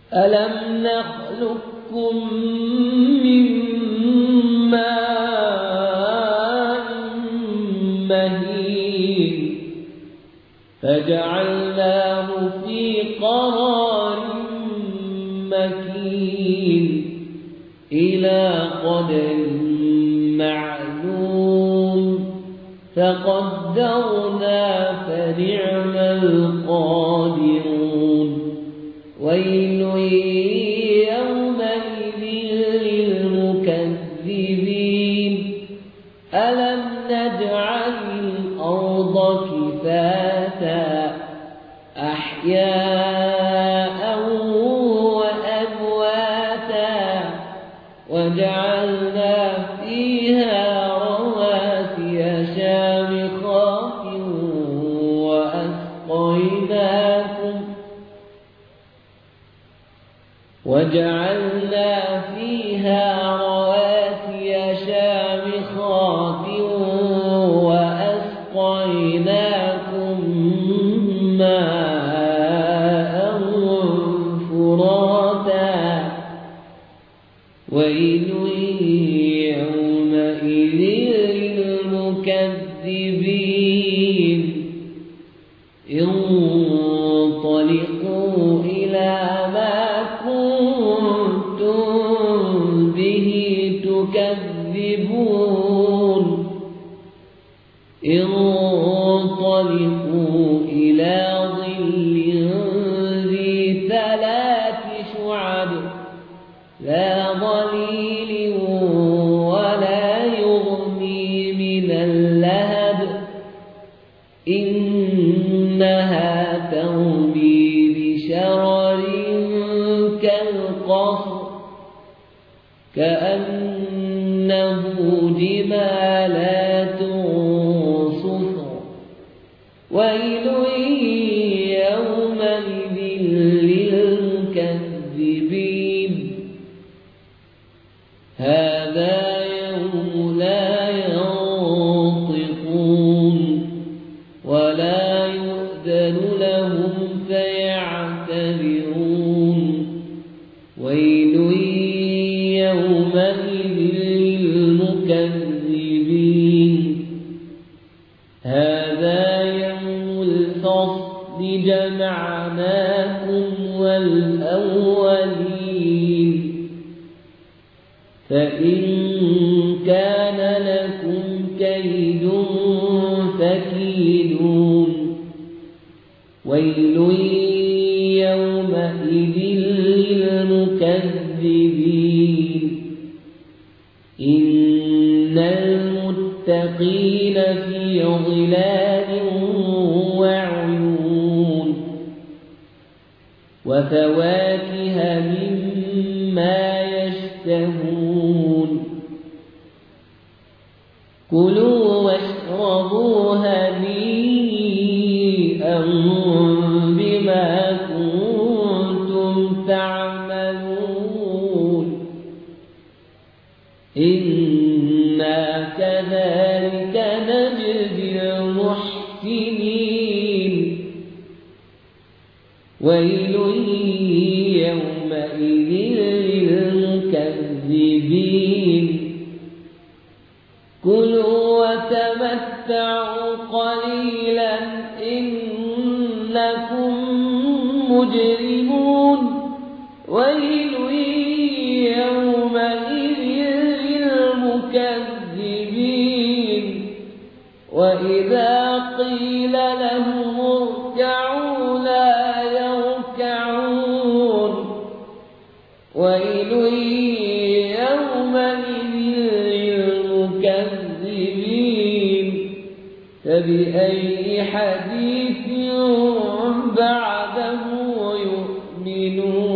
ألم نخلقكم من ماء مهين فجعلناه في قرار مكين إلى قدر معلوم فقدرنا فنعم القادرون ويل يومئذ للمكذبين ألم نجعل الأرض كفاتا أحياء وأمواتا وجعلنا فيها رواسي شامخات وأسقيناكم ماء فراتا ويل يومئذ للمكذبين انطلقوا إلى ما كنتم به تكذبون انطلقوا إلى ظل ذي ثلاث شعب لا ظليل ولا يغني من اللهب إنها ترمي بشرر كالقصر كأنه جمالات صفر ويل يومئذ للمكذبين هذا يوم لا ينطقون ولا يؤذن لهم فيعتذرون ويل يومئذ للمكذبين هذا يوم الفصل جمعناكم والأولين فإن كان لكم كيد فكيدون ويل يومئذ للمكذبين إن المتقين في ظلال وعيون وفواكه مما يشتهون كلوا واشربوا هنيئا بما كنتم تعملون إنا كذلك نجزي المحسنين ويل يومئذ للمكذبين كلوا وتمتعوا قليلا إنكم مجرمون ويل يومئذ للمكذبين وإذا قيل لهم اركعوا لا يركعون ويل يومئذ للمكذبين فبأي حديث بعده يؤمنون